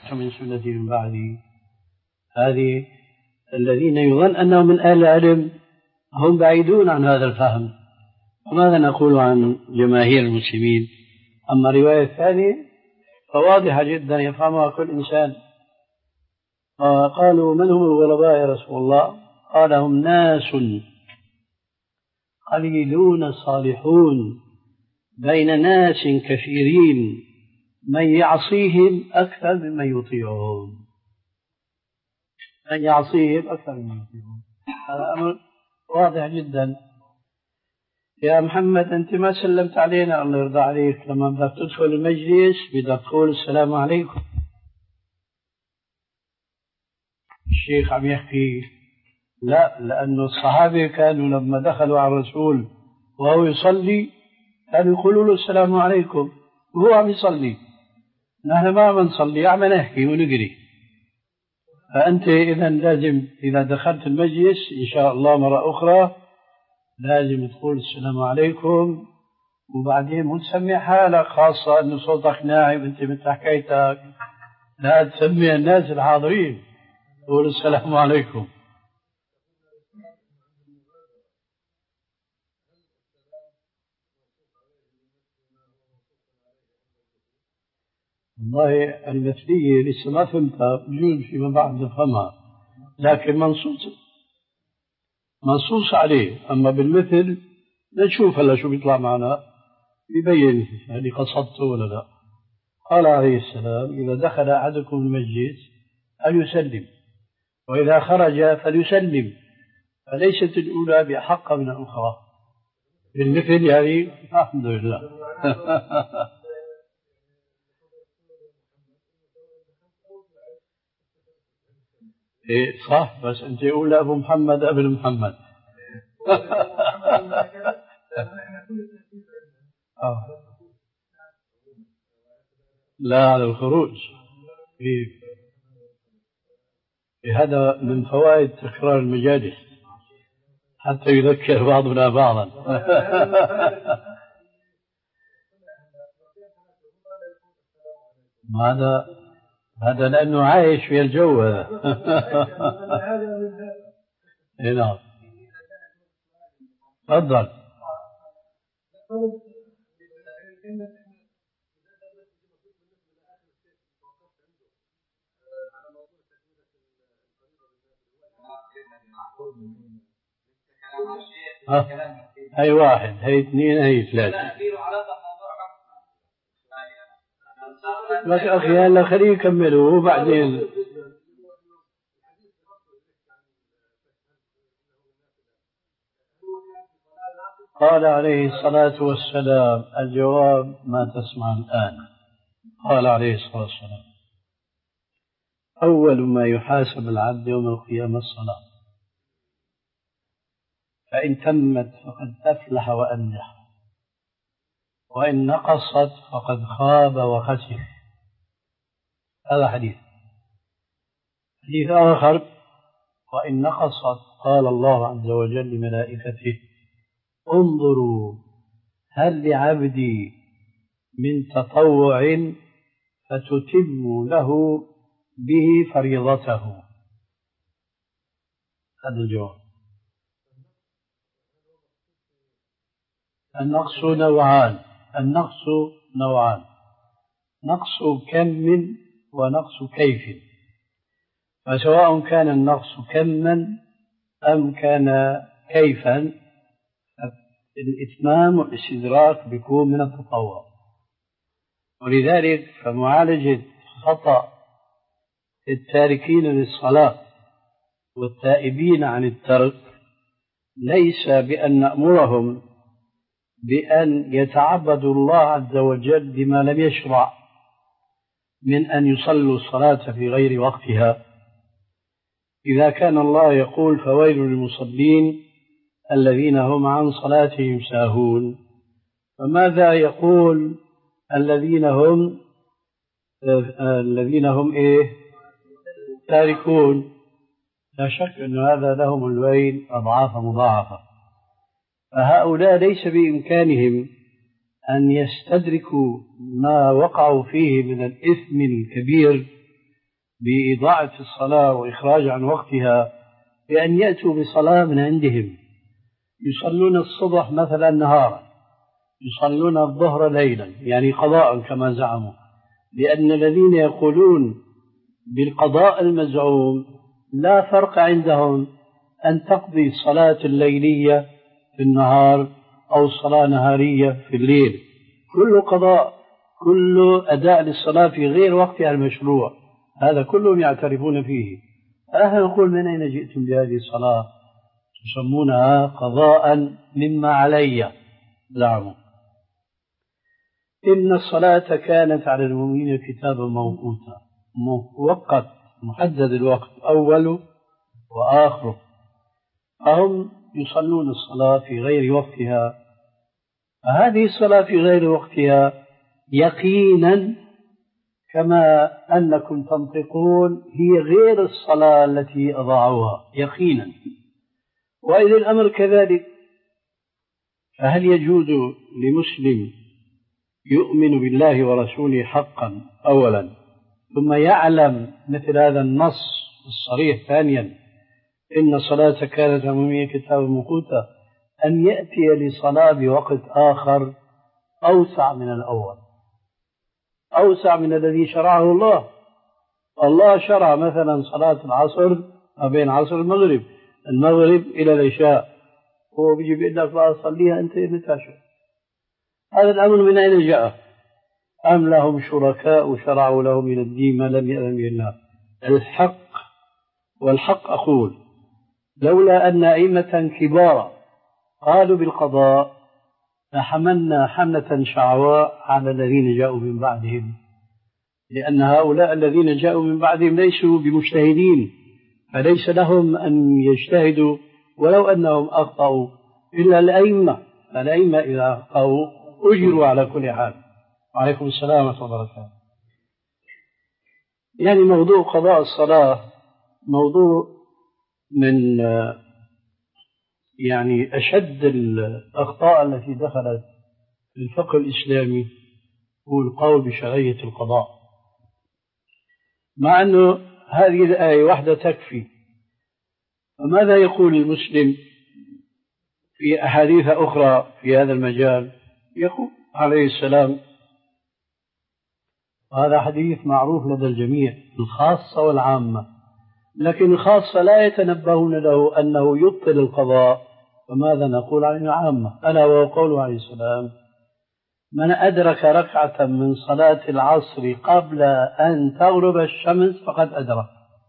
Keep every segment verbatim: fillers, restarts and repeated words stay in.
من سنتي من بعدي. هذه الذين يظن أنهم من أهل العلم هم بعيدون عن هذا الفهم. وماذا نقول عن جماهير المسلمين؟ أما الرواية الثانية فواضحة جدا يفهمها كل إنسان. قالوا من هم الغرباء يا رسول الله؟ قال هم ناس قليلون صالحون بين ناس كثيرين من يعصيهم أكثر ممن يطيعهم. من يعصيهم أكثر ممن يطيعهم، هذا أمر واضح جدا. يا محمد أنت ما سلمت علينا، الله يرضى عليك، لما بدك تدخل المجلس بدك تقول السلام عليكم. الشيخ عم يحكي لا، لأن الصحابة كانوا لما دخلوا على الرسول وهو يصلي كانوا يقولوا له السلام عليكم وهو عم يصلي. نحن ما بنصلي، عم نحكي ونقري. فأنت إذا لازم إذا دخلت المجلس إن شاء الله مرة أخرى لازم تقول السلام عليكم، وبعدين مو تسمي حالك، خاصة أنه صوتك ناعم أنت مثل حكايتك، لا تسمي الناس الحاضرين، قول السلام عليكم. والله المثلية لسه ما فهمتها، بجوز فيما بعد نفهمها، لكن منصوص منصوص عليه. أما بالمثل نشوف هلا شو بيطلع معنا يبين هل قصدته ولا لا. قال عليه السلام إذا دخل أحدكم المجلس فليسلم، وإذا خرج فليسلم، فليست الأولى بأحق من الأخرى. بالمثل يعني الحمد لله. إيه صح، بس أنت أولى أبو محمد ابن محمد. آه. لا على الخروج. إيه. هذا من فوائد تكرار المجالس حتى يذكر بعضنا بعضا. هذا هذا لأنه عايش في الجو هذا. نعم تفضل. هاي واحد، هاي اثنين، هاي ثلاثة. بس أخي هلا خليه يكملوا وبعدين. قال عليه الصلاة والسلام الجواب ما تسمع الآن. قال عليه الصلاة والسلام أول ما يحاسب العبد يوم القيامة الصلاة، فإن تمت فقد أفلح وأنجح، وإن نقصت فقد خاب وخسر. هذا حديث. حديث آخر وإن نقصت قال الله عز وجل لملائكته انظروا هل لعبدي من تطوع فتتم له به فريضته. هذا الجواب. النقص نوعان، النقص نوعان، نقص كم ونقص كيف. فسواء كان النقص كما أم كان كيفا الإتمام والاستدراك بيكون من التطوع. ولذلك فمعالجة خطأ التاركين للصلاة والتائبين عن الترك ليس بأن نأمرهم بأن يتعبدوا الله عز وجل بما لم يشرع من أن يصلوا الصلاة في غير وقتها. إذا كان الله يقول فويل للمصلين الذين هم عن صلاتهم ساهون، فماذا يقول الذين هم الذين هم إيه تاركون؟ لا شك أن هذا لهم الويل أضعاف مضاعفة. فهؤلاء ليس بإمكانهم أن يستدركوا ما وقعوا فيه من الإثم الكبير بإضاعة الصلاة وإخراج عن وقتها بأن يأتوا بصلاة من عندهم، يصلون الصبح مثلا نهارا، يصلون الظهر ليلا، يعني قضاء كما زعموا، لأن الذين يقولون بالقضاء المزعوم لا فرق عندهم أن تقضي الصلاة الليلية في النهار أو الصلاة نهارية في الليل، كل قضاء، كل أداء للصلاة في غير وقتها المشروع، هذا كلهم يعترفون فيه. فأهل نقول من أين جئتم بهذه الصلاة تسمونها قضاء مما علي؟ زعموا إن الصلاة كانت على المؤمنين كتابا موقوتا، موقت محدد الوقت أوله وآخره، فهم يصلون الصلاة في غير وقتها. فهذه الصلاة في غير وقتها يقينا كما أنكم تنطقون هي غير الصلاة التي أضاعوها يقينا. وإذا الأمر كذلك فهل يجوز لمسلم يؤمن بالله ورسوله حقا أولا ثم يعلم مثل هذا النص الصريح ثانيا إن الصلاة كانت أمامية كتاب موقوتا أن يأتي لصلاة بوقت آخر أوسع من الأول، أوسع من الذي شرعه الله؟ الله شرع مثلا صلاة العصر ما بين عصر المغرب المغرب إلى العشاء، هو بيجي بيقول لك بقى صليها أنت متى شاء. هذا الأمر من أين جاء؟ أم لهم شركاء شرعوا لهم من الدين ما لم يأذن به الله؟ الحق والحق أقول لولا أن أئمة كبارا قالوا بالقضاء لحملنا حملة شعواء على الذين جاءوا من بعدهم، لأن هؤلاء الذين جاءوا من بعدهم ليسوا بمجتهدين، فليس لهم أن يجتهدوا ولو أنهم أخطأوا إلا الأئمة، الأئمة إذا أخطأوا أجروا على كل حال. وعليكم السلام ورحمة الله وبركاته. يعني موضوع قضاء الصلاة موضوع من يعني أشد الأخطاء التي دخلت في الفقه الإسلامي هو القول بشرعية القضاء، مع أنه هذه الآية واحدة تكفي. فماذا يقول المسلم في أحاديث أخرى في هذا المجال؟ يقول عليه السلام، وهذا حديث معروف لدى الجميع الخاصة والعامة، لكن الخاصة لا يتنبهون له أنه يبطل القضاء، فماذا نقول عن العامة؟ ألا وهو قوله عليه السلام: من أدرك ركعة من صلاة العصر قبل أن تغرب الشمس فقد أدرك.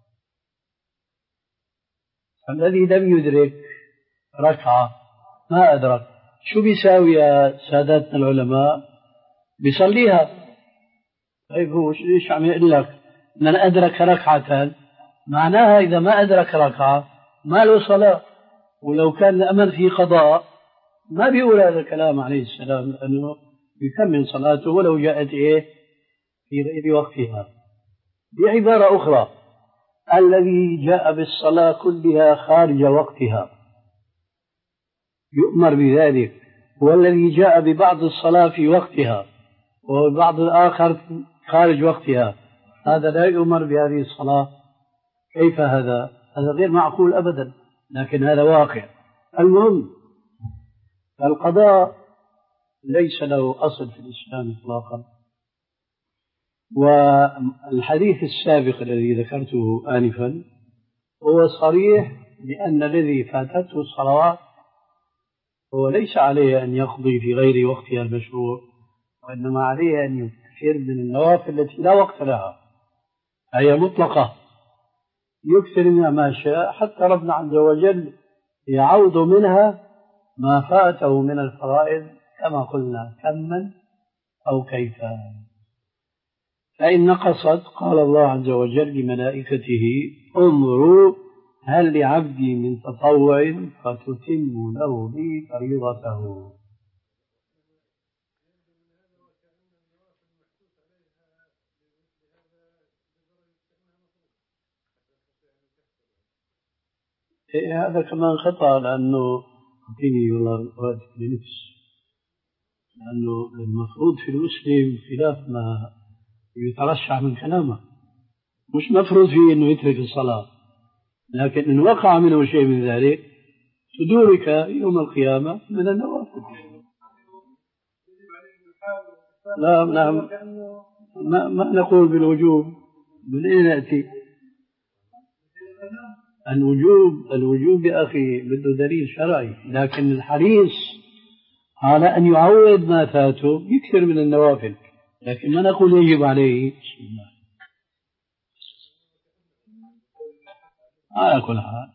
الذي لم يدرك ركعة ما أدرك، شو بيساوي يا سادتنا العلماء؟ بيصليها. طيب هو ايش عم يقول لك؟ من أدرك ركعة معناها إذا ما أدرك ركعة ما له صلاة، ولو كان الأمر في قضاء ما بيقول هذا الكلام عليه السلام، لأنه يكمل صلاته ولو جاءت إيه في غير وقتها. بعبارة أخرى، الذي جاء بالصلاة كلها خارج وقتها يؤمر بذلك، والذي جاء ببعض الصلاة في وقتها وبعض الآخر خارج وقتها هذا لا يؤمر بهذه الصلاة. كيف هذا؟ هذا غير معقول أبدا، لكن هذا واقع. المهم القضاء ليس له أصل في الإسلام إطلاقا، والحديث السابق الذي ذكرته آنفا هو صريح بأن الذي فاتته الصلوات هو ليس عليه أن يقضي في غير وقتها المشروع، وإنما عليه أن يكثر من النوافل التي لا وقت لها، هي مطلقة يكثر منها ما شاء، حتى ربنا عز وجل يعوض منها ما فاته من الفرائض كما قلنا كما أو كيفا. فإن نقصت قال الله عز وجل لملائكته: انظروا هل لعبدي من تطوع فتتم له بي فريضته. إيه هذا كمان خطأ، لأنه أعطيني والله راتب لنفس، لأنه المفروض في المسلم خلاف ما يترشح من كلامه، مش مفروض فيه أنه يترك الصلاة، لكن إن وقع منه شيء من ذلك تدورك يوم القيامة من النوافل. لا نعم، ما, ما نقول بالوجوب، من أين نأتي الوجوب؟ الوجوب يا أخي بده دليل شرعي، لكن الحريص على أن يعوض ما فاته يكثر من النوافل، لكن ما نقول يجب عليه. بسم الله على كل حال.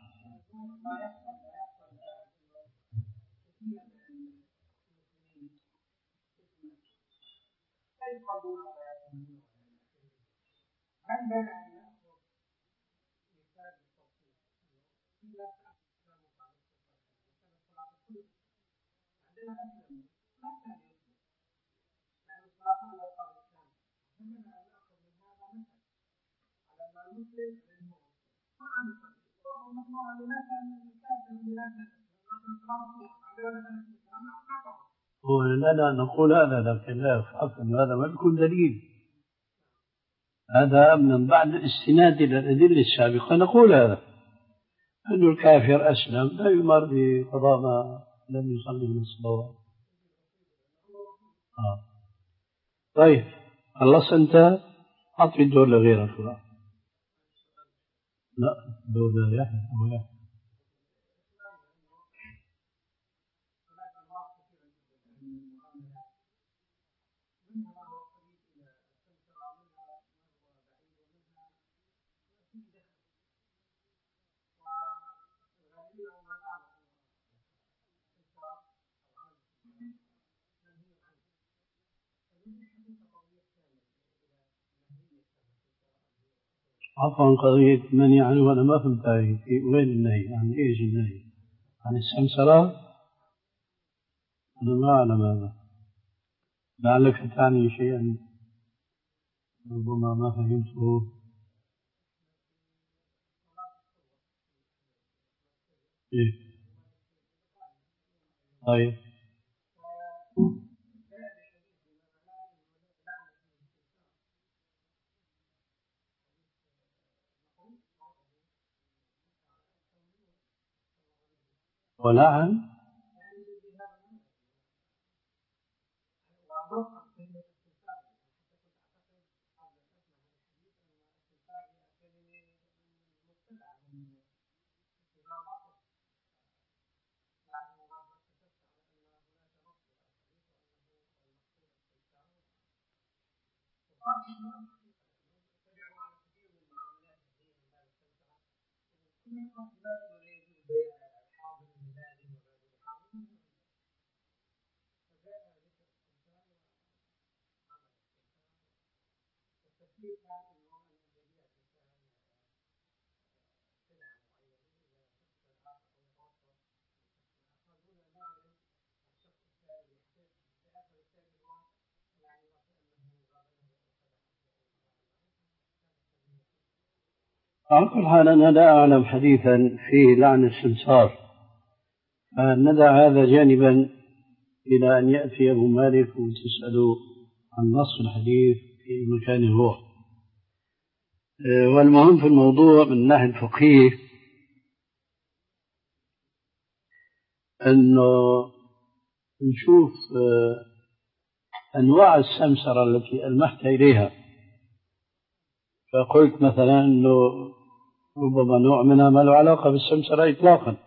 هو لنا نقول هذا، لكن لا يخاف أن هذا ما يكون دليل، هذا من بعد الاستناد إلى الأدلة السابقة نقول هذا، أن الكافر أسلم لا يمر بقضاء ما لم يصلي من الصلوات. آه. طيب خلصت أنت؟ أعطي الدور لغيرك. لا دور ليحيى أو يحيى. عفوا قضية من يعني، وأنا ما فهمت هاي وين النهي؟ يعني إيش النهي؟ عن السمسرة؟ أنا ما أعلم هذا، لعلك تعني شيئا ربما ما فهمته. إيه طيب. ولعن على كل حال أنا لا أعلم حديثا فيه لعن السمسار، فندع هذا جانبا إلى أن يأتي أبو مالك وتسأله عن نص الحديث في مكانه هو. والمهم في الموضوع من الناحية الفقهية أنه نشوف أنواع السمسرة التي ألمحت إليها، فقلت مثلا أنه ربما نوع منها ما له علاقة بالسمسرة إطلاقا،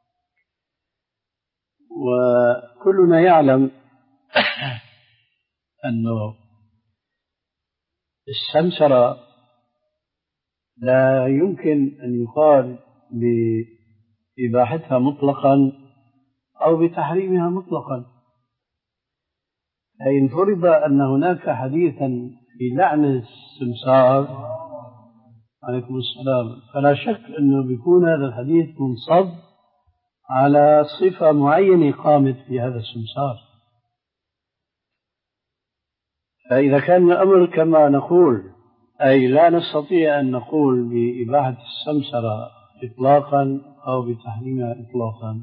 وكلنا يعلم أنه السمسرة لا يمكن أن يقال بإباحتها مطلقا أو بتحريمها مطلقا. فإن فرض أن هناك حديثا في لعن السمسار عليكم السلام، فلا شك أنه بيكون هذا الحديث منصب على صفة معينة قامت في هذا السمسار. فإذا كان الأمر كما نقول، أي لا نستطيع أن نقول بإباحة السمسرة إطلاقا أو بتحريمها إطلاقا،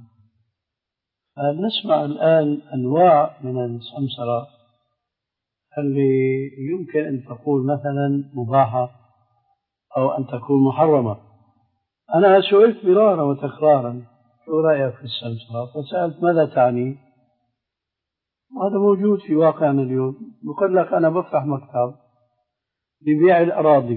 نسمع الآن أنواع من السمسرة اللي يمكن أن تقول مثلا مباحة أو أن تكون محرمة. أنا سئلت مرارا وتكرارا شو رأيك في السمسرة، فسألت ماذا تعني؟ وهذا موجود في واقعنا اليوم. بقول لك أنا بفتح مكتب ببيع الأراضي،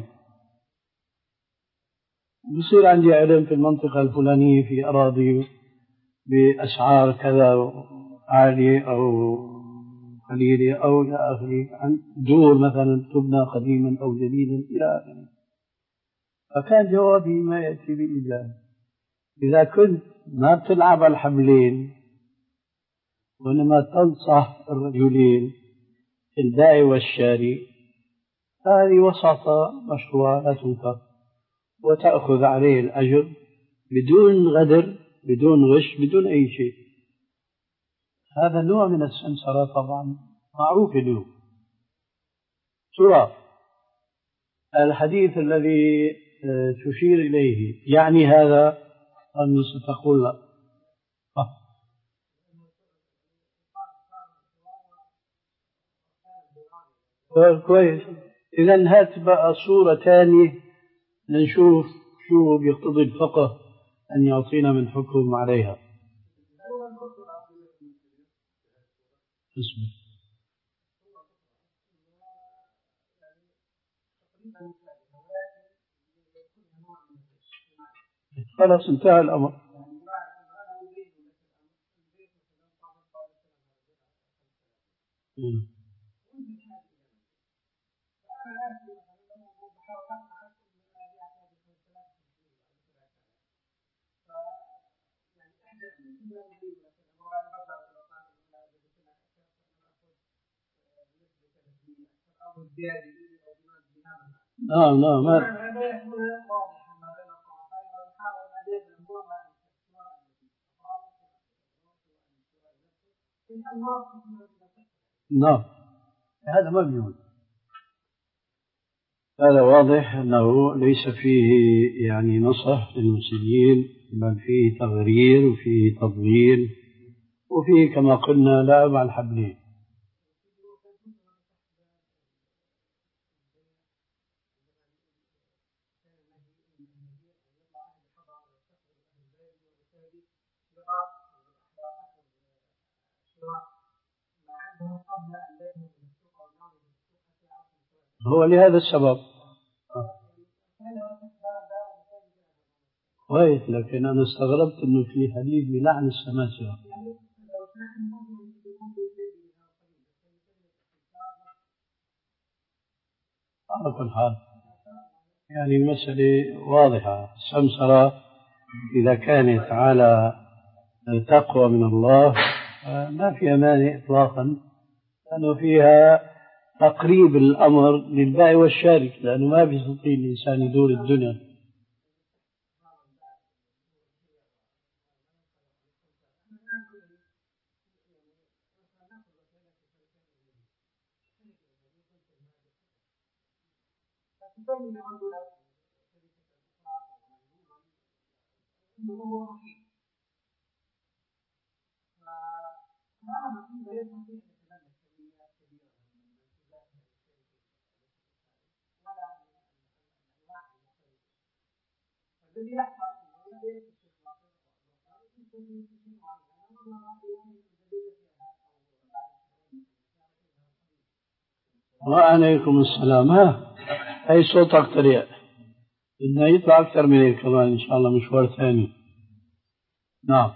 بصير عندي علم في المنطقة الفلانية في أراضي بأسعار كذا عالية أو قليلة أو إلى آخره، عن دور مثلا تبنى قديما أو جديدا إلى آخره. فكان جوابي ما يأتي بإيجاب. إذا كنت ما بتلعب على الحبلين وإنما تنصح الرجلين البائع والشاري، هذه وساطة مشروعة لا تنكر، وتأخذ عليه الأجر بدون غدر بدون غش بدون أي شيء. هذا نوع من السمسرة طبعا معروف اليوم. ترى الحديث الذي تشير إليه يعني هذا أم ستقول لا؟ كويس. إذا هات بقى صورة ثانية لنشوف شو بيقتضي الفقه أن يعطينا من حكم عليها. اسمه خلاص انتهى الأمر. م. نعم نعم ما. نعم هذا مبني. هذا واضح أنه ليس فيه يعني نصح للمسلمين، بل فيه تغرير وفيه تضليل وفيه كما قلنا لعب على الحبلين. هو لهذا السبب كويس، لكن أنا استغربت أنه في حديث بلعن السماسرة. على كل حال يعني المسألة واضحة. السمسرة إذا كانت على تقوى من الله ما فيها مانع إطلاقا، لأنه فيها تقريب الأمر للبائع والشاري، لأنه ما بيستطيع الإنسان يدور الدنيا. وعليكم السلام. ها أي صوتك طريق بدنا يطلع أكثر من هيك كمان إن شاء الله مشوار ثاني. نعم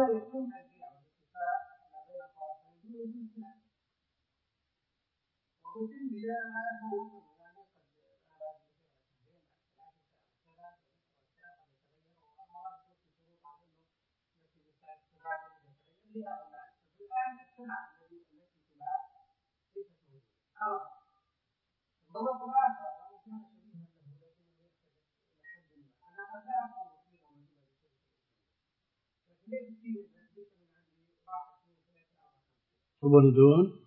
تبردون.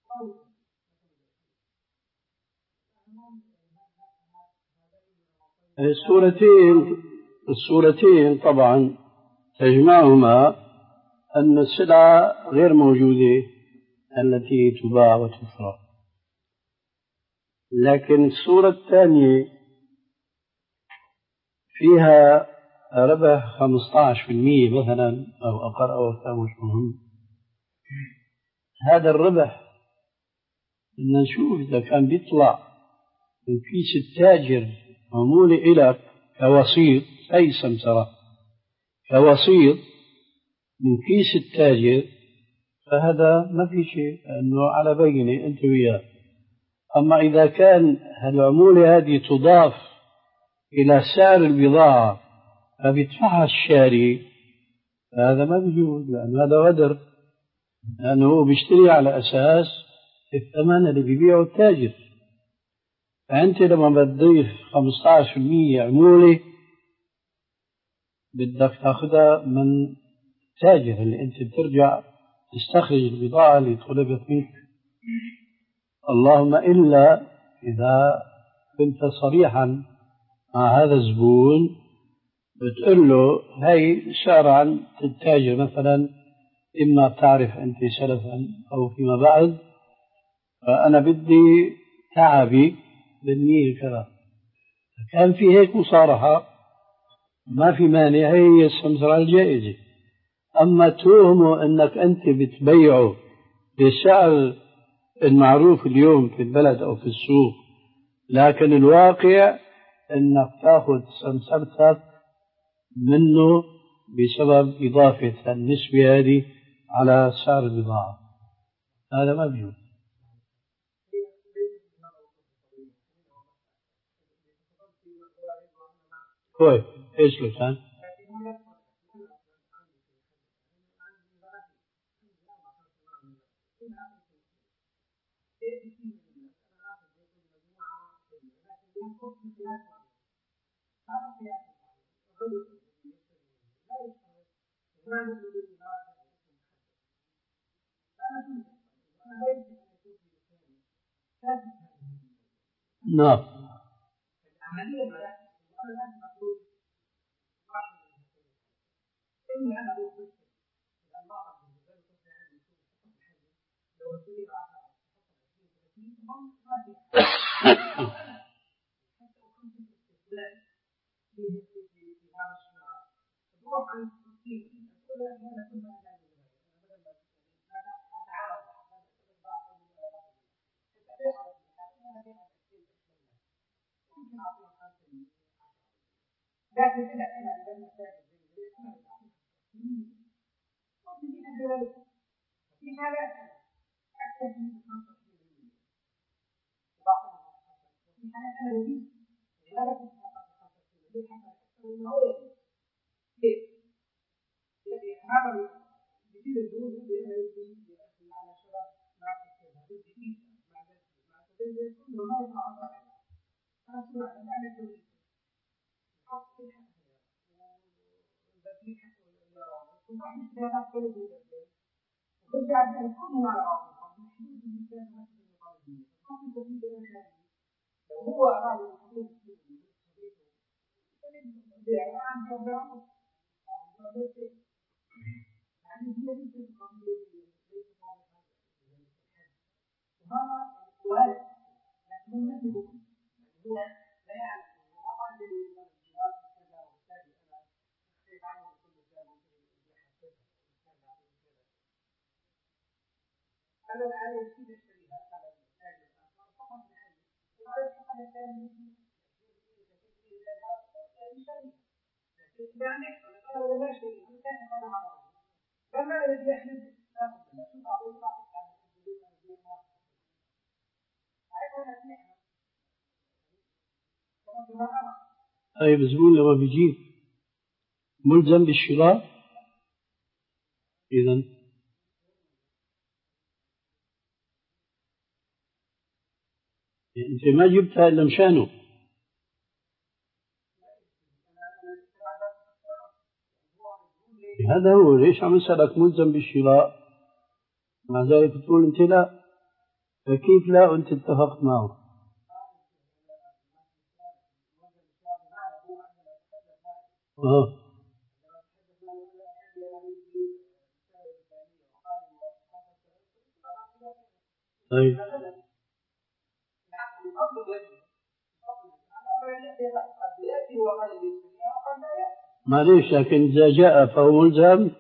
السورتين السورتين طبعا تجمعهما أن السلعة غير موجودة التي تباع وتشرى، لكن السورة الثانية فيها ربح خمسة عشر بالمئة مثلا أو أقل أو أكثر، مش مهم. هذا الربح بدنا نشوف إذا كان بيطلع من كيس التاجر عمولة إلك كوسيط، أي سمسرة كوسيط من كيس التاجر، فهذا ما في شيء، لأنه على بينة أنت وياه. أما إذا كان العمولة هذه تضاف إلى سعر البضاعة فبيدفعها الشاري، فهذا ما بيجوز، لأن هذا غدر، لأنه بيشتري على أساس الثمن اللي بيبيعه التاجر. فأنت لما بتضيف خمسة عشر بالمئة عمولة بدك تاخذها من التاجر اللي أنت بترجع تستخرج البضاعة اللي طلبت منك، اللهم إلا إذا كنت صريحا مع هذا الزبون بتقول له هي سعر عن التاجر مثلا، إما بتعرف أنت سلفا أو فيما بعد، فأنا بدي تعبي بالمية كذا. كان في هيك مصارحة ما في مانع، هي السمسرة الجائزة. أما توهمه أنك أنت بتبيعه بسعر المعروف اليوم في البلد أو في السوق، لكن الواقع أنك تأخذ سمسرتك منه بسبب إضافة النسبة هذه على سعر البضاعة، هذا ما بيجوز. كويس، ايش لو كان؟ نعم. طيب الزبون لما بيجيب ملزم بالشراء، إذن أنت ما جبتها إلا مشانه. هذا هو ليش عم يسألك ملزم بالشراء، مع ذلك تقول أنت لا. فكيف لا أنت اتفقت معه؟ آه. طيب معليش، لكن إذا جاء فهو ملزم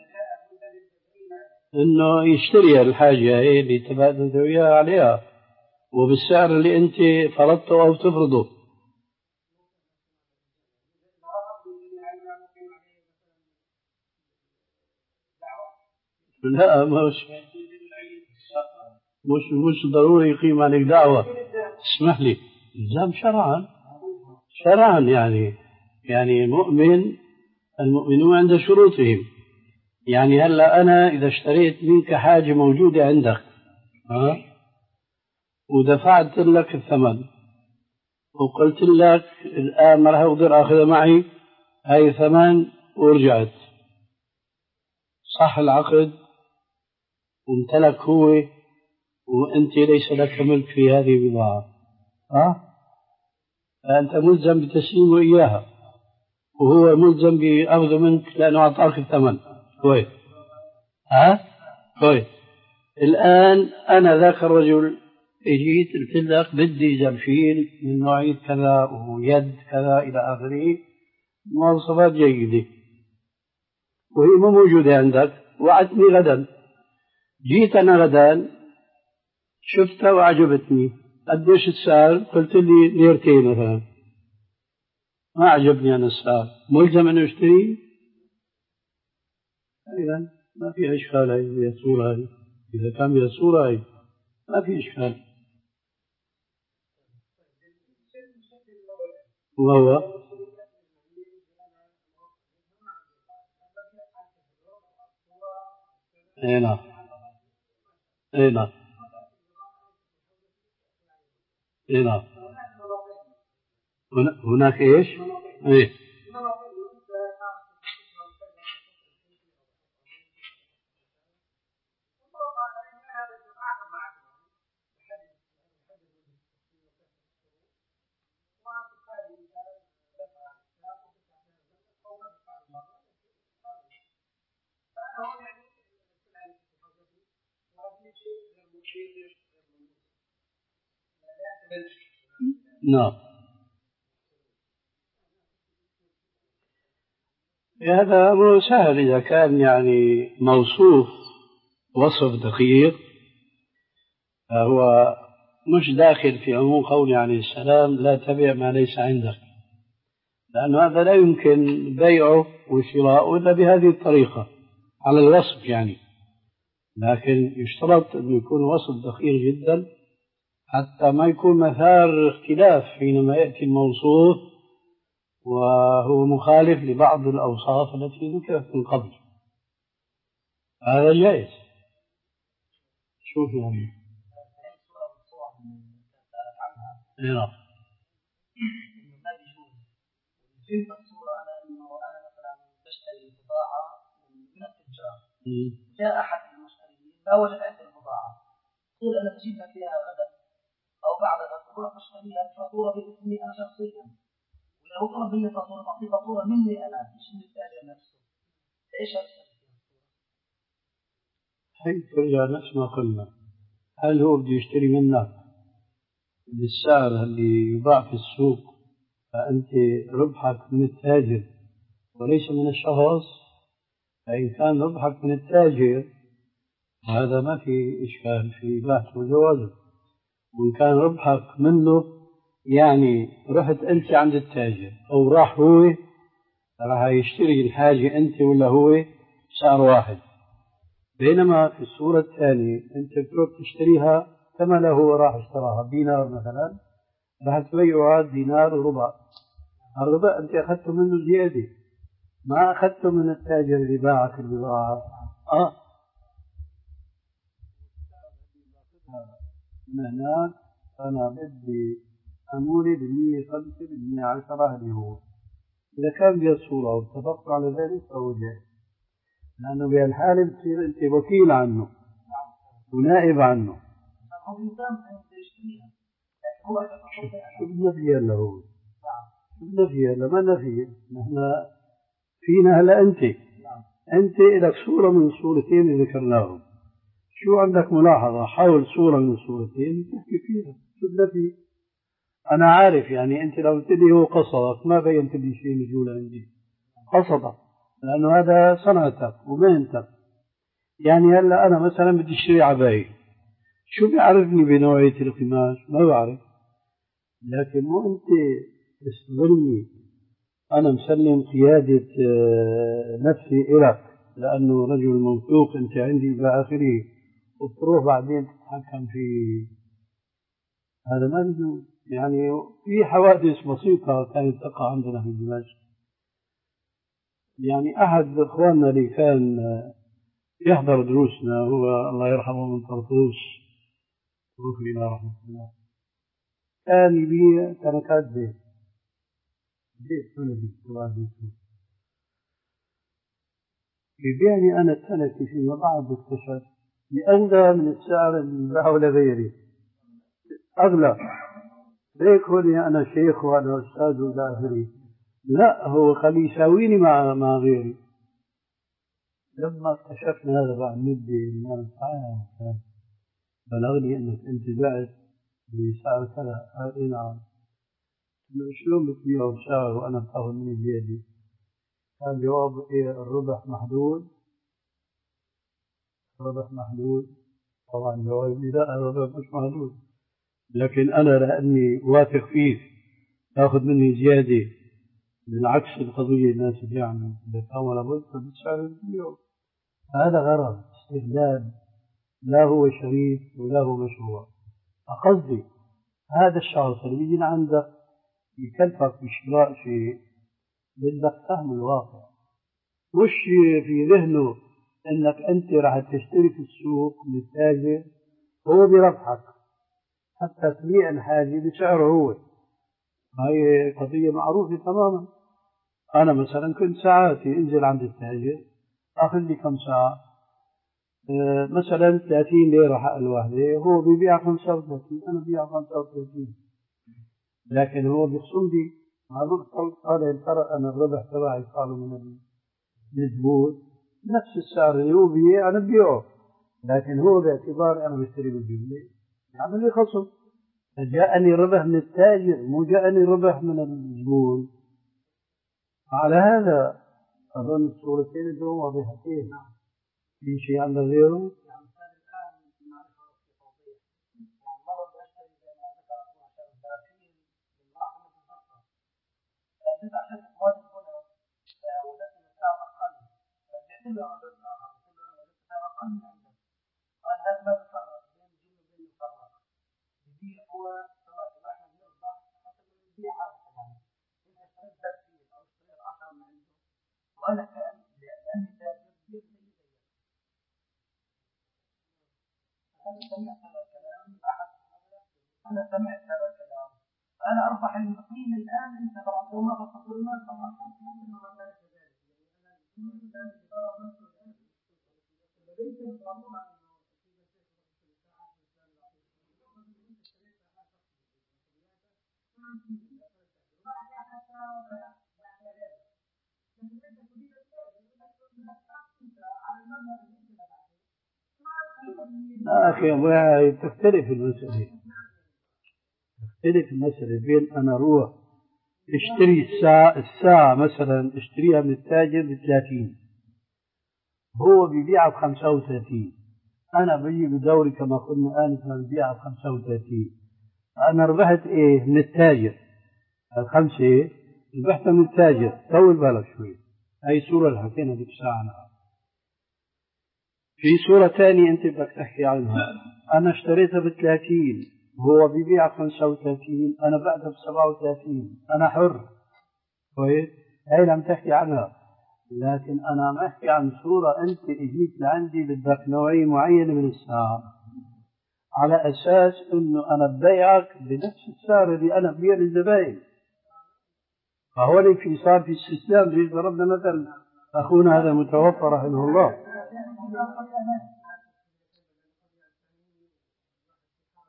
إنه يشتري الحاجة هي اللي تبادلت وياه عليها وبالسعر اللي أنت فرضته أو تفرضه. لا مش مش مش ضروري يقيم عليك دعوة. اسمح لي، إلزام شرعا، شرعا يعني يعني مؤمن، المؤمنون عند شروطهم. يعني هلا أنا إذا اشتريت منك حاجة موجودة عندك ها ودفعت لك الثمن وقلت لك الآن ما راح أقدر آخذها معي، هاي ثمن ورجعت، صح العقد وامتلك هو وأنت ليس لك ملك في هذه البضاعة، ها؟ فأنت ملزم بتسليمه إياها وهو ملزم بأخذه منك لأنه أعطاك الثمن. كويس، ها؟ كويس. الآن أنا ذاك الرجل اجيت قلت لك بدي زرفيل من نوعية كذا ويد كذا إلى آخره، مواصفات جيدة، وهي مو موجودة عندك، وعدتني غدا. جيت أنا غدا شفتها وعجبتني، قديش السعر؟ قلت لي ليرتين مثلا، ما عجبني أنا السعر، ملزم أن أشتري؟ إذا ما في إشكال، هاي هي الصورة، هاي إذا كان بها صورة هاي ما في إشكال. وهو اي نعم، اي نعم، اي نعم. هناك ايش؟ ايه. نعم. هذا أمر سهل إذا كان يعني موصوف وصف دقيق، فهو مش داخل في عموم قوله عليه السلام لا تبع ما ليس عندك، لأن هذا لا يمكن بيعه وشراؤه إلا بهذه الطريقة على الوصف يعني. لكن يشترط أن يكون وصف دقيق جدا حتى ما يكون مثار اختلاف حينما يأتي الموصوف وهو مخالف لبعض الأوصاف التي ذكرت من قبل. هذا جائز. شوف يعني نعم. فهمت الصورة على أنه أنا مثلا بشتري بضاعة من التجار، جاء أحد المشترين ما وجد عندي البضاعة، قل أنا بجيب لك إياها غدا أو بعد غد، أروح أشتري لك فاتورة باسمي أنا شخصيا، ولو طلب مني فاتورة تعطي فاتورة مني أنا مش من التاجر نفسه. إيش هالشيء؟ هي ترجع نفس ما قلنا، هل هو بده يشتري منك بالسعر اللي يباع في السوق فأنت ربحك من التاجر وليس من الشخص؟ فإن كان ربحك من التاجر هذا ما في إشكال في بحث وجوازه، وإن كان ربحك منه يعني رحت أنت عند التاجر أو راح هو راح يشتري الحاجة أنت ولا هو سعر واحد، بينما في الصورة الثانية أنت بتروح تشتريها كما له هو راح اشتراها دينار مثلا، راح تبيعها دينار وربع، الربع أنت أخذته منه زيادة، ما أخذته من التاجر اللي باعك البضاعة. آه من هناك أنا بدي أمولي بالمية خمسة بالمية عشرة اللي هو إذا كان بها الصورة واتفقت على ذلك فهو جائز، لأنه بهالحالة بتصير أنت وكيل عنه ونائب عنه. هو بيقام أن يشتريها لكن هو شو بدنا فيها هلا هو؟ شو بدنا فيها هلا؟ ما بدنا فيها نحن فينا هلا أنت أنت لك صورة من صورتين ذكرناهم شو عندك ملاحظة حول صورة من الصورتين تحكي فيها شو بدنا فيه؟ أنا عارف يعني أنت لو قلت لي هو قصدك ما بينت لي شيء مجهول عندي قصدك لأنه هذا صنعتك ومهنتك يعني هلا أنا مثلا بدي أشتري عباية شو بيعرفني بنوعية القماش ما بعرف لكن مو أنت تستغلني أنا مسلم قيادة نفسي إلك لأنه رجل موثوق أنت عندي إلى آخره وتروح بعدين تتحكم في هذا ما بيجوز يعني في حوادث بسيطة كانت تقع عندنا في دمشق يعني أحد إخواننا اللي كان يحضر دروسنا هو الله يرحمه من طرطوس توفي إلى رحمة الله كان يبيع تركات زيت زيت سندي تبع زيتون يبيعني أنا التركة فيما بعد اكتشفت بأغلى من السعر اللي باعه لغيري أغلى ليك هوني أنا شيخ وأنا أستاذ وإلى آخره لا هو خليه يساويني مع مع غيري لما اكتشفنا هذا بعد مدة الناس كان بلغني انك انت بعت بسعر كذا قال اي نعم شلون بتبيعه بسعر وانا بتاخذ مني زياده؟ كان جواب إيه الربح محدود الربح محدود طبعا جوابي لا الربح مش محدود لكن انا لاني واثق فيك تاخذ مني زياده بالعكس القضيه الناس بيعملوا اذا كان ولا بد فبالسعر بتبيعه هذا غرض استغلال لا هو شريف ولا هو مشروع قصدي هذا الشخص اللي بيجي عندك يكلفك بشراء شيء بدك فهم الواقع مش في ذهنه انك انت راح تشتري في السوق من التاجر هو بربحك حتى تبيع الحاجة بسعره هو هاي قضية معروفة تماما أنا مثلا كنت ساعاتي انزل عند التاجر أخذ لي كم ساعة أه مثلا ثلاثين ليرة حق الواحدة هو بيبيع خمسة وثلاثين أنا ببيع خمسة وثلاثين لكن هو بيخصم لي ما بقصد هذا الفرق أنا الربح تبعي قالوا من الزبون نفس السعر اللي هو بيبيع أنا ببيعه لكن هو باعتبار أنا بشتري بالجملة يعمل لي خصم جاءني ربح من التاجر مو جاءني ربح من الزبون على هذا أظن الصورتين دول واضحتين في شيء عند غيره قال هذا ما بفرق بين الجن وبين المفرق يبيع هو سواء احنا بنربح حتى يبيع هذا كمان انت اشتريت ثلاثين او اشتريت عشرة من عنده وانا كان لاني تاجر يبيع زي انا سمعت هذا الكلام احد انا سمعت هذا الكلام انا اربح القيمه الان انت طبعا لو ما بتصل المال طبعا ممكن ما ذلك ذلك ليس القانون لا أخي أبويا تختلف المسألة تختلف المسألة بين أنا أروح اشتري الساعة الساعة مثلا اشتريها من التاجر بثلاثين هو بيبيعها بخمسة وثلاثين أنا بيجي بدوري كما قلنا آنفا ببيعها بخمسة وثلاثين أنا ربحت إيه من التاجر الخمسة ربحتها من التاجر طول بالك شوي هاي صورة اللي حكينا ديك الساعة عنها في صورة ثانية أنت بدك تحكي عنها أنا اشتريتها بثلاثين هو بيبيع خمسة وثلاثين أنا بعتها بسبعة وثلاثين أنا حر كويس هاي اللي عم تحكي عنها لكن أنا عم أحكي عن صورة أنت إجيت لعندي بدك نوعية معينة من الساعة على أساس إنه أنا ببيعك بنفس السعر اللي أنا ببيع للزبائن فهو في صار في استسلام ليش ضربنا مثل أخونا هذا متوفى رحمه الله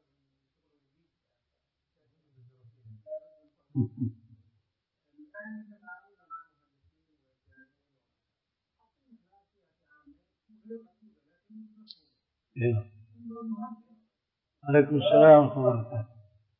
عليكم السلام ورحمة الله وبركاته.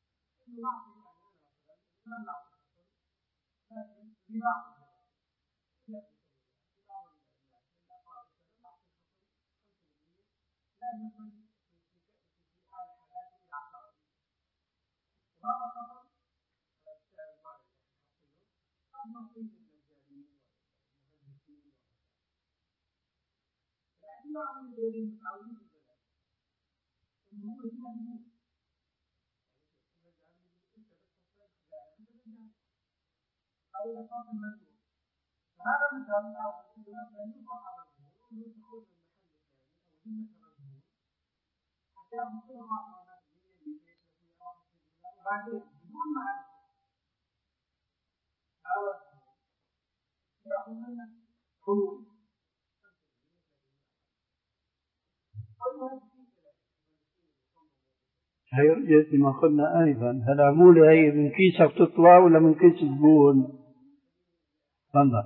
هي ما قلنا أيضا العمولة هي من كيسك تطلع ولا من كيس الزبون؟ تفضل.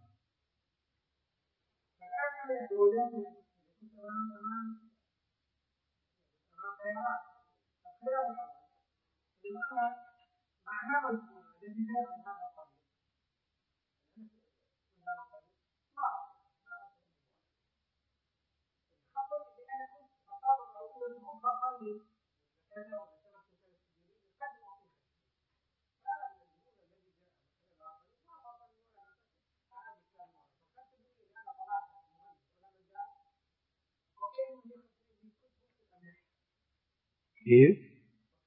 كيف؟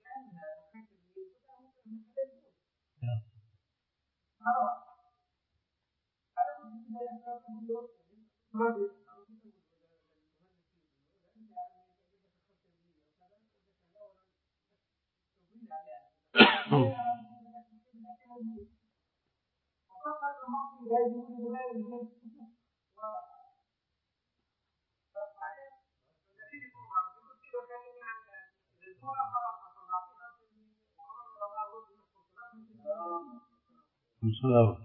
السلام.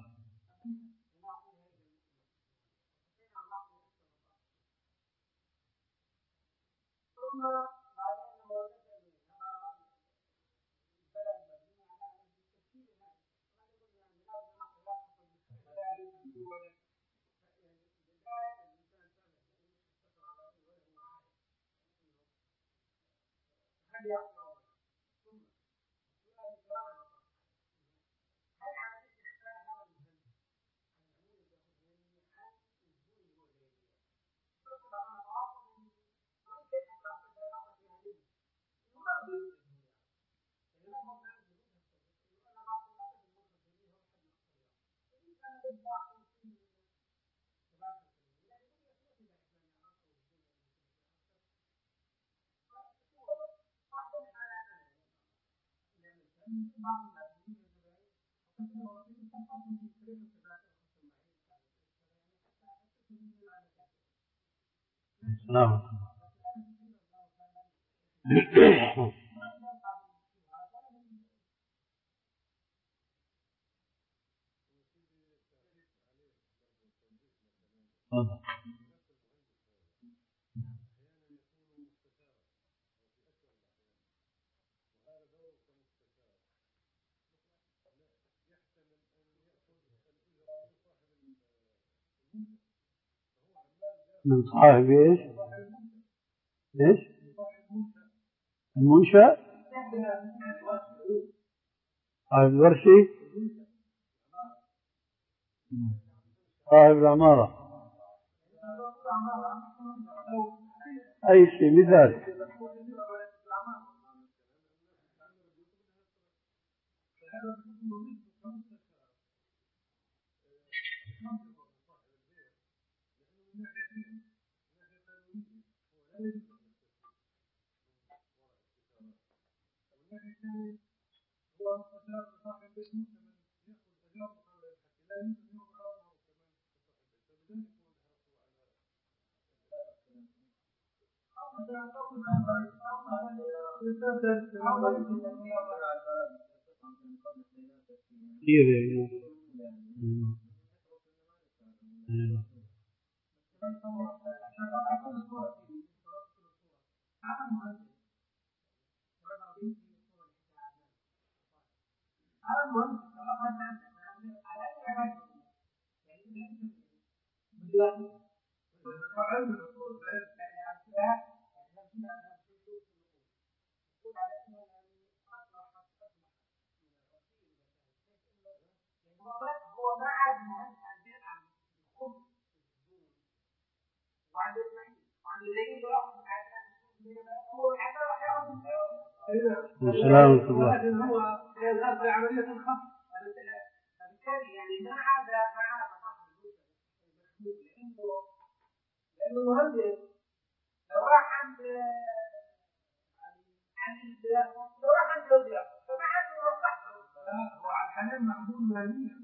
السلام. من صاحب ايش؟ ايش؟ المنشأ؟ صاحب الورشة؟ صاحب العمارة؟ أي شيء مثال. كثير يعني. هو ما عاد مهم عن بيئة خبز وعند المحيط وعند الليل ويأخذ هو حتى راح يأخذ سلامة الله. هو يذهب بعملية الخبز فبالتالي يعني ما عاد ما عاد لأنه لأنه المهندس لو راح عند لو راح عند الضياف فما عاد يوقع هو على الحنان معمول ماليا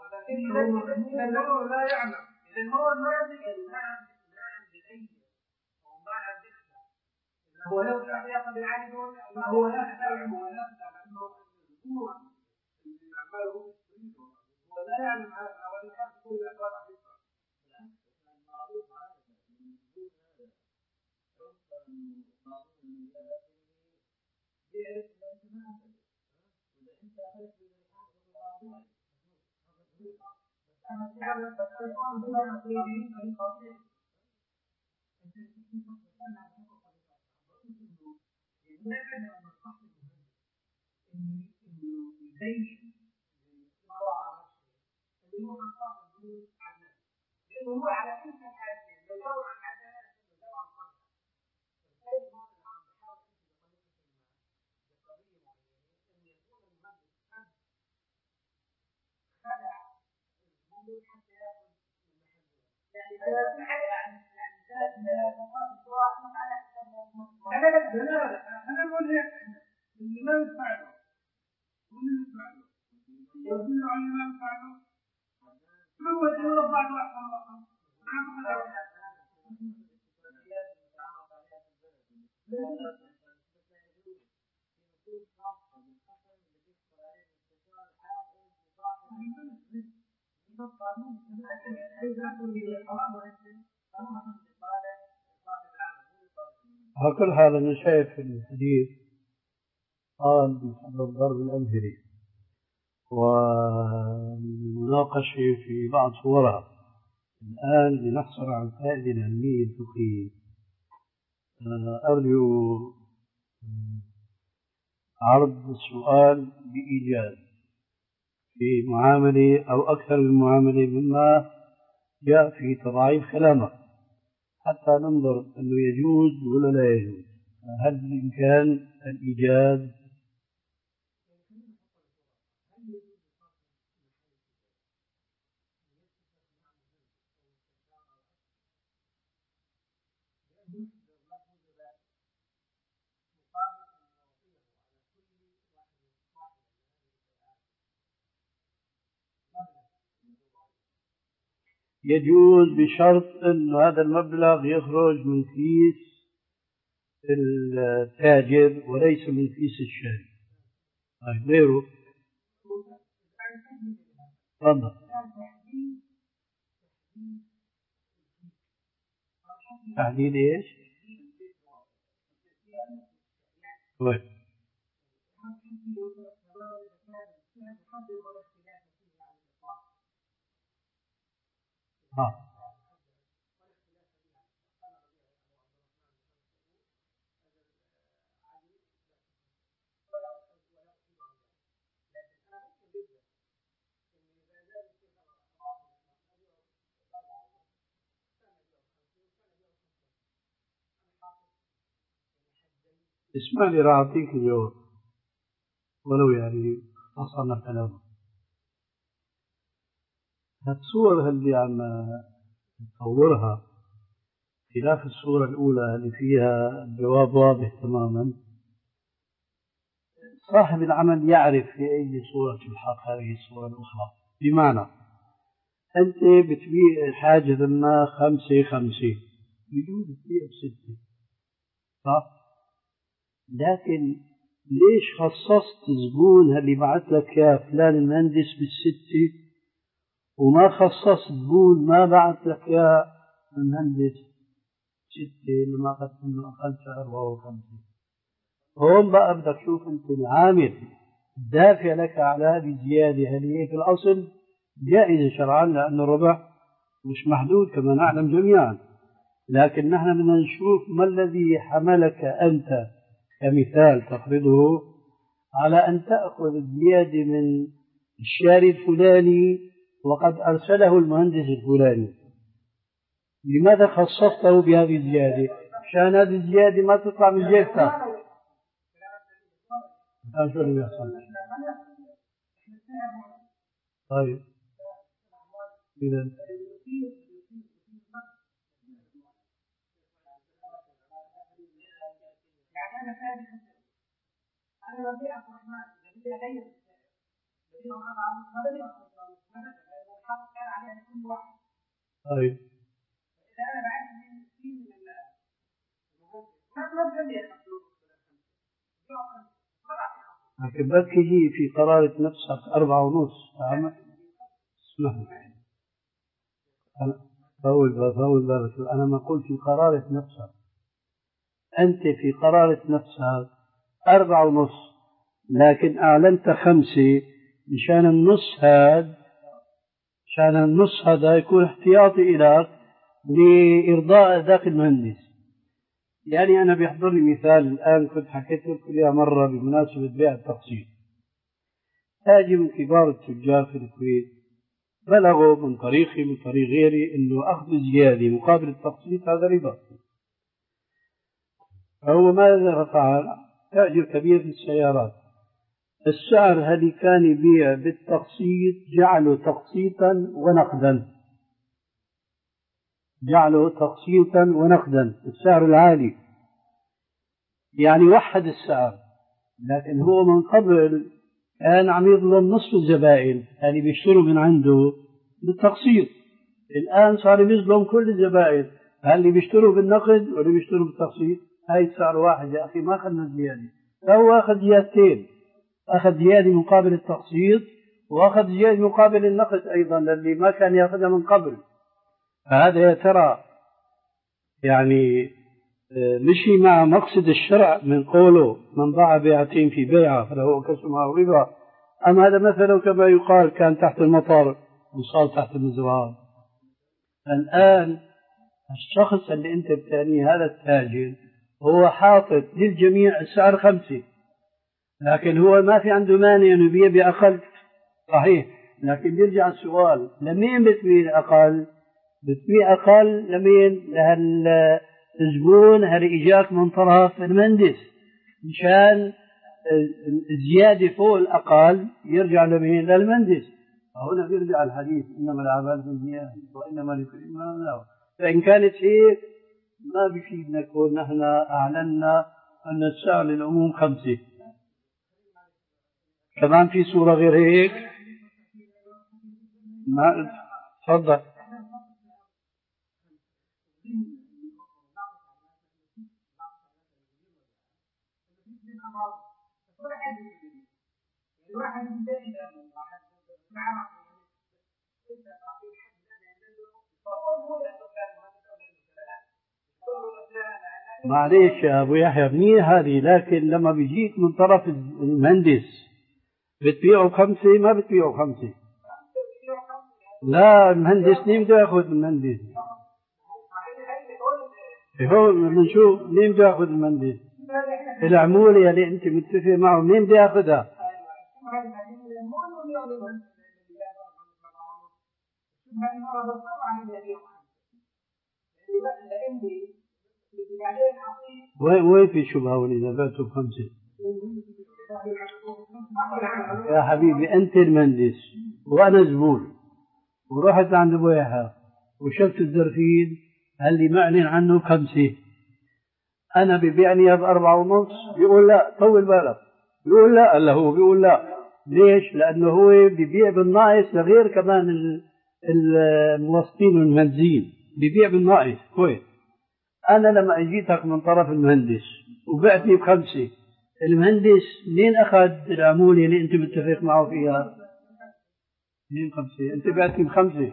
ولكن لا يعلم إذا هو ما عندك ما عندك ما عندك أي أو ما عندك هو لو كان يأخذ العين هو لا يعلم هو لا يعلم أنه هو اللي عمله هو لا يعلم هذا ولا كان كل الأخبار حقيقة المعروف هذا هو على كل حال يدور عن عدالة يدور عن أنا لا لا أنا أقول لك اللي ما يدفع له واللي يدفع له يدل على اللي ما يدفع له هو اللي يرفع له أحسن رقم على كل حال أنا شايف الحديث قال بسبب ضرب الأمثلة والمناقشة في بعض صورها. الآن لنحصل على الفائدة العلمية الفقهية. أرجو عرض السؤال بإيجاز في معاملة أو أكثر من معاملة مما جاء في تضعيف كلامه حتى ننظر أنه يجوز ولا لا يجوز. هل بإمكان الإيجاز؟ يجوز بشرط أن هذا المبلغ يخرج من كيس التاجر وليس من كيس الشاري. طيب غيره؟ تفضل. تحديد ايش؟ طيب. ها. اسمع لي راح أعطيك الجواب ولو يعني اختصرنا كلامه. الصور اللي عم تصورها خلاف الصورة الأولى اللي فيها الجواب واضح تماما. صاحب العمل يعرف في أي صورة تلحق هذه الصورة الأخرى. بمعنى أنت بتبيع حاجة ما خمسة خمسة بجوز تبيع بستة صح؟ لكن ليش خصصت زبون اللي بعت لك يا فلان المهندس بالستة وما خصصت زبون ما بعت لك يا المهندس ستة لما أخذت منه أقل سعر وهو خمسة؟ هون بقى بدك تشوف أنت العامل الدافع لك على هذه الزيادة، هل هي في الأصل جائزة شرعا لأن الربح مش محدود كما نعلم جميعا، لكن نحن بدنا نشوف ما الذي حملك أنت كمثال تفرضه على أن تأخذ الزيادة من الشاري الفلاني وقد أرسله المهندس الفلاني. لماذا خصصته بهذه الزيادة؟ عشان هذه الزيادة ما تطلع من جيبتك. شو اللي بيحصل؟ طيب إذا أنا بدي أقول ما بدي أغير بدي أقول ما بدي أقول ما الحق كان عليه كل واحد. طيب إذا أنا بعد من في من ما ما بدي أخذ لكن بدك يجي في قرارة نفسك أربعة ونص. اسمح لي أنا فول فول بالك، أنا ما أقول في قرارة نفسك، أنت في قرارة نفسك أربعة ونص لكن أعلنت خمسة مشان النص هذا مشان النص هذا يكون احتياطي إليك لإرضاء ذاك المهندس. يعني أنا بيحضر لي مثال الآن كنت حكيت لكم إياه مرة بمناسبة بيع التقسيط. تاجي من كبار التجار في الكويت بلغوا من طريقي من طريق غيري إنه أخذ زيادة مقابل التقسيط هذا ربا. فهو ماذا فعل؟ تاجر كبير في السيارات، السعر الذي كان يبيع بالتقسيط جعله تقسيطا ونقدا، جعله تقسيطا ونقدا السعر العالي، يعني وحد السعر. لكن هو من قبل كان عم يظلم نصف الزبائن اللي بيشتروا من عنده بالتقسيط، الآن صار بيظلم كل الزبائن اللي بيشتروا بالنقد واللي بيشتروا بالتقسيط. هاي سعر واحد يا أخي، ما أخذنا زيادة، فهو أخذ زيادتين، أخذ زيادة مقابل التقسيط وأخذ زيادة مقابل النقد أيضا للي ما كان يأخذها من قبل. فهذا يا ترى يعني مشي مع مقصد الشرع من قوله من باع بيعتين في بيعة فله كسمها ربا، أم هذا مثلا كما يقال كان تحت المطر وصار تحت المزرعة؟ الآن الشخص اللي أنت بتعنيه هذا التاجر هو حاطط للجميع السعر خمسة، لكن هو ما في عنده مانع أنه يبيع بأقل، صحيح، لكن يرجع السؤال لمين بتبيع أقل؟ بتبيع أقل لمين؟ لهالزبون اللي إجاك من طرف المهندس، مشان الزيادة فوق الأقل يرجع لمين؟ للمهندس. هنا بيرجع الحديث إنما الأعمال بالنيات وإنما لكل امرئ ما نوى. فإن كانت هيك ما بيفيدنا كون نحن أعلنا أن السعر للعموم خمسة. كمان في صورة غير هيك؟ ما تفضل. معليش يا أبو يحيى منيح هذه، لكن لما بيجيك من طرف المهندس بتبيعه بخمسة ما بتبيعه بخمسة. لا المهندس مين بده ياخذ المهندس؟ هون بنشوف مين بده ياخذ المهندس؟ العمولة اللي أنت متفق معه مين بده ياخذها؟ وين وين في شبهة إذا بعته بخمسة؟ يا حبيبي أنت المهندس وأنا زبون ورحت عند أبو يحيى وشفت الزرفين اللي معلن عنه خمسة، أنا ببيعني بأربعة ونص، بيقول لا طول بالك، بيقول لا إلا هو بيقول لا. ليش؟ لأنه هو ببيع بالناقص لغير كمان الموظفين والمهندسين، ببيع بالناقص كويس. أنا لما أجيتك من طرف المهندس وبعتني بخمسة، المهندس منين أخذ العمولة اللي أنت متفق معه فيها؟ اثنين خمسة، أنت بعتني خمسة.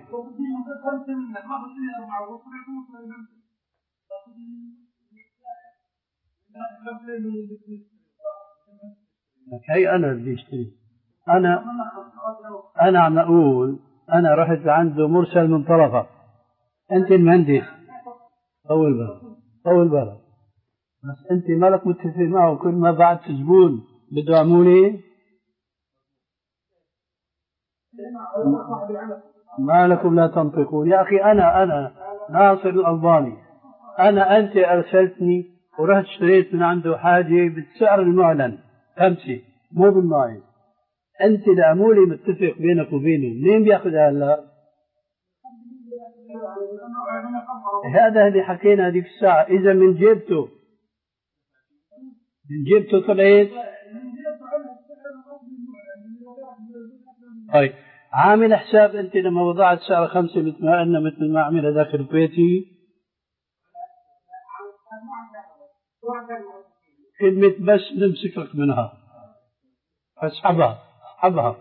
هي أنا اللي اشتري. أنا أنا عم أقول أنا رحت عنده مرسل من طرفك، أنت المهندس. طول بالك طول بالك، بس أنت مالك متفق معه. كل ما بعت زبون بده عمولة ما لكم لا تنطقون. يا أخي أنا أنا ناصر الألباني، أنا أنت أرسلتني ورحت اشتريت من عنده حاجة بالسعر المعلن خمسة مو بالناقص. أنت العمولة متفق بينك وبينه، منين بياخذها هلا؟ هذا اللي حكينا هذيك الساعة. إذا من جيبته من جيبته طلعت. طيب عامل حساب أنت لما وضعت سعر خمسة مثل ما قلنا، مثل ما عمل هذاك الكويتي. كلمة بس نمسكك منها، اسحبها اسحبها.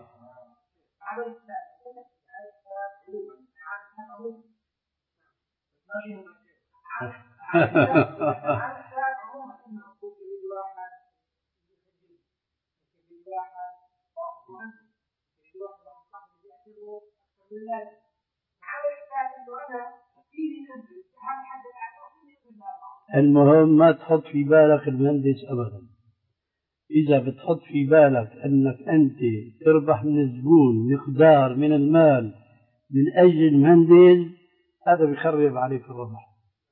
المهم ما تحط في بالك المهندس أبدا. إذا بتحط في بالك أنك أنت تربح من الزبون مقدار من المال من أجل المهندس، هذا بيخرب عليك الربح.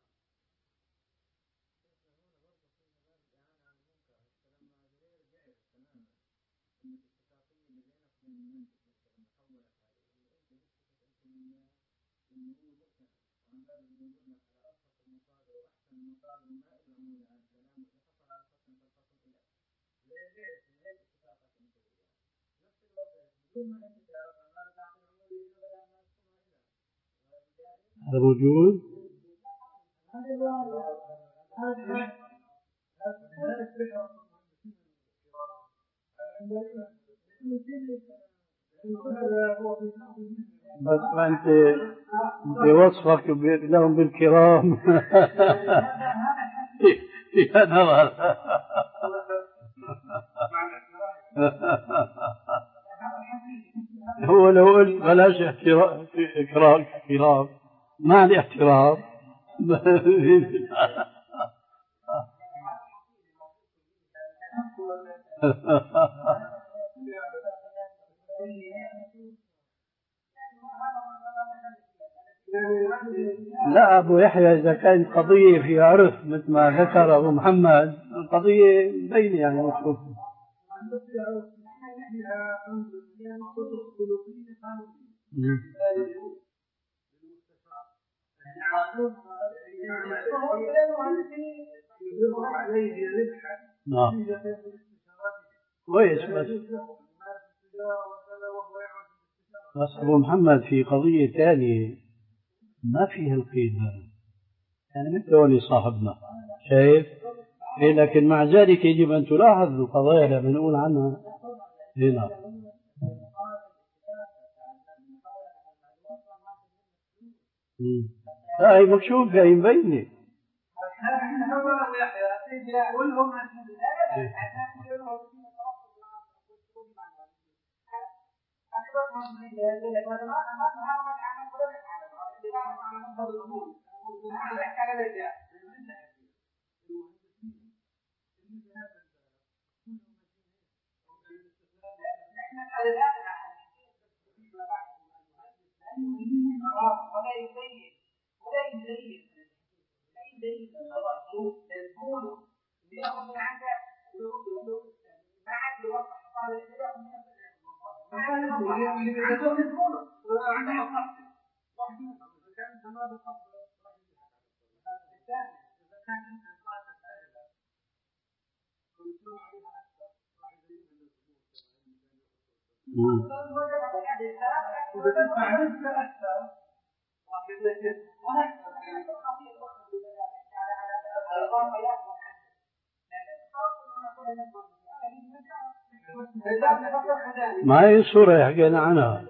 هذا موجود. بس ما أنت بوصفك لهم بالكرام. يا نظر. هو لو قلت بلاش احترام كرام ما عندي احترام. لا أبو يحيى إذا كانت قضية فيها عرف مثل ما ذكر أبو محمد، القضية بين يعني مشروف. نعم كويس. بس بس أبو محمد في قضية ثانية ما فيها القيد هذا، يعني مثل ولي صاحبنا شايف إيه، لكن مع ذلك يجب أن تلاحظ القضايا اللي بنقول عنها هنا. لا هي مكشوفة هي مبينة. ما هي الصورة حكينا عنها.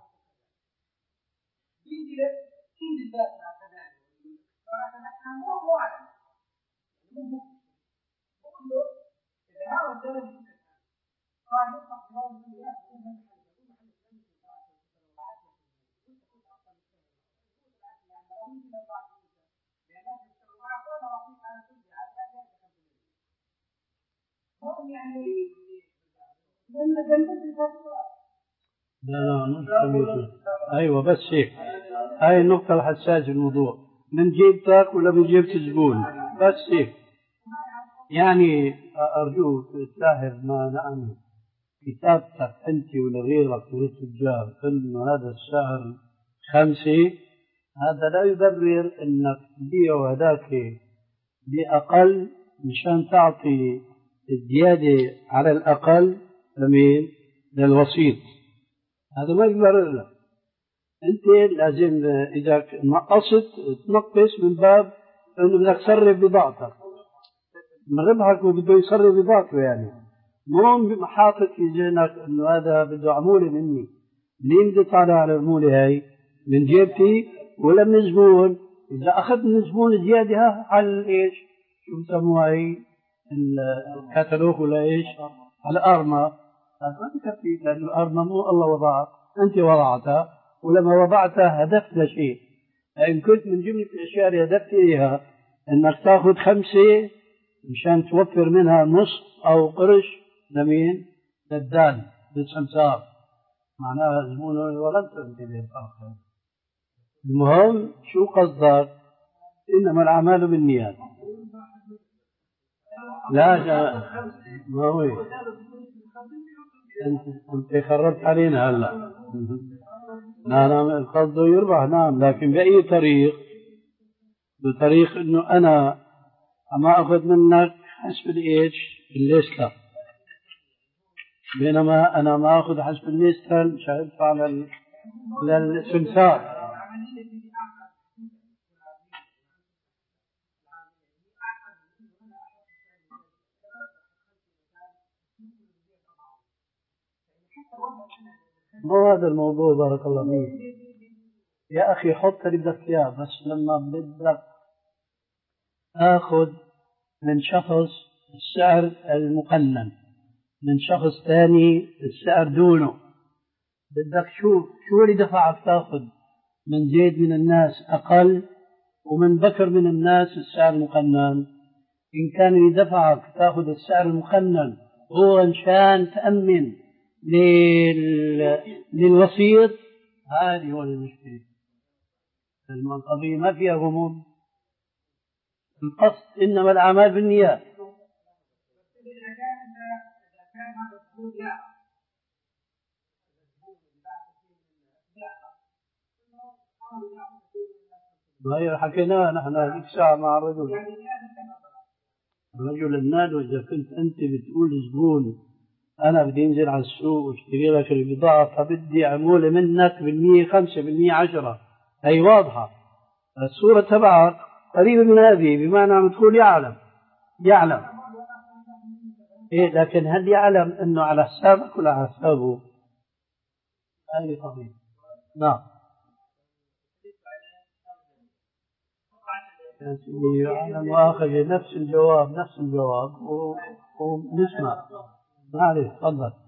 لا لا مش خميسة. أيوة بس هيك، هاي النقطة الحساسة في الموضوع، من جيبتك ولا من جيبة الزبون، بس هيك. يعني أرجوك تلاحظ ما نعني كتابتك أنت ولا غيرك من التجار إنه هذا السعر خمسة، هذا لا يبرر إنك تبيعه هذاك بأقل مشان تعطي الزيادة على الأقل لمين؟ للوسيط. هذا ما يبرر لك. أنت لازم إذا نقصت تنقص من باب إنه بدك تصرف بضاعتك من ربحك وبده يصرف بضاعته، يعني مو حاطط في ذهنك إنه هذا بده عمولة مني. منين بدي طالع على العمولة هاي؟ من جيبتي ولا من الزبون؟ إذا أخذت من الزبون زيادة ها على إيش؟ شو بسموها هي؟ الكتالوج ولا إيش؟ على الأرمى. هذا ما بكفي، لأن الأرمى مو الله وضعها، أنت وضعتها، ولما وضعتها هدفت لشيء. إن كنت من جملة الأشياء اللي هدفت إليها إنك تأخذ خمسة مشان توفر منها نصف أو قرش لمين؟ للدال للسمسار، معناها زبون ولن تنتبه الآخر. المهم شو قصدك؟ إنما الأعمال بالنيات. لا ما هو أنت أنت خربت علينا هلا. نعم القصد يربح، نعم، لكن بأي طريق؟ بطريق إنه أنا أما أخذ منك حسب الإيش الليستة، بينما أنا ما أخذ حسب الليستة مش هدفع للسمسار. مو هذا الموضوع، بارك الله فيك يا أخي. حط اللي بدك إياه، بس لما بدك آخذ من شخص السعر المقنن من شخص ثاني السعر دونه، بدك شوف شو اللي دفعك تاخذ من زيد من الناس أقل ومن بكر من الناس السعر المقنن. إن كان اللي دفعك تاخذ السعر المقنن هو إنشان تأمن لل... للوسيط، هذه هو المشكلة. القضية ما فيها غموض، القصد إنما الأعمال بالنيات. ما هي حكيناها نحن هذيك الساعة مع الرجل الرجل النادو. إذا كنت أنت بتقول زبون أنا بدي أنزل على السوق واشتري لك البضاعة فبدي عمولة منك بالمية خمسة بالمية عشرة، هي واضحة. الصورة تبعك قريبة من هذه، بمعنى عم تقول يعلم يعلم إيه، لكن هل يعلم أنه على حسابك ولا على حسابه؟ هذه قضية. نعم أنا مؤاخذة، نفس الجواب نفس الجواب ونسمع. معلش تفضل.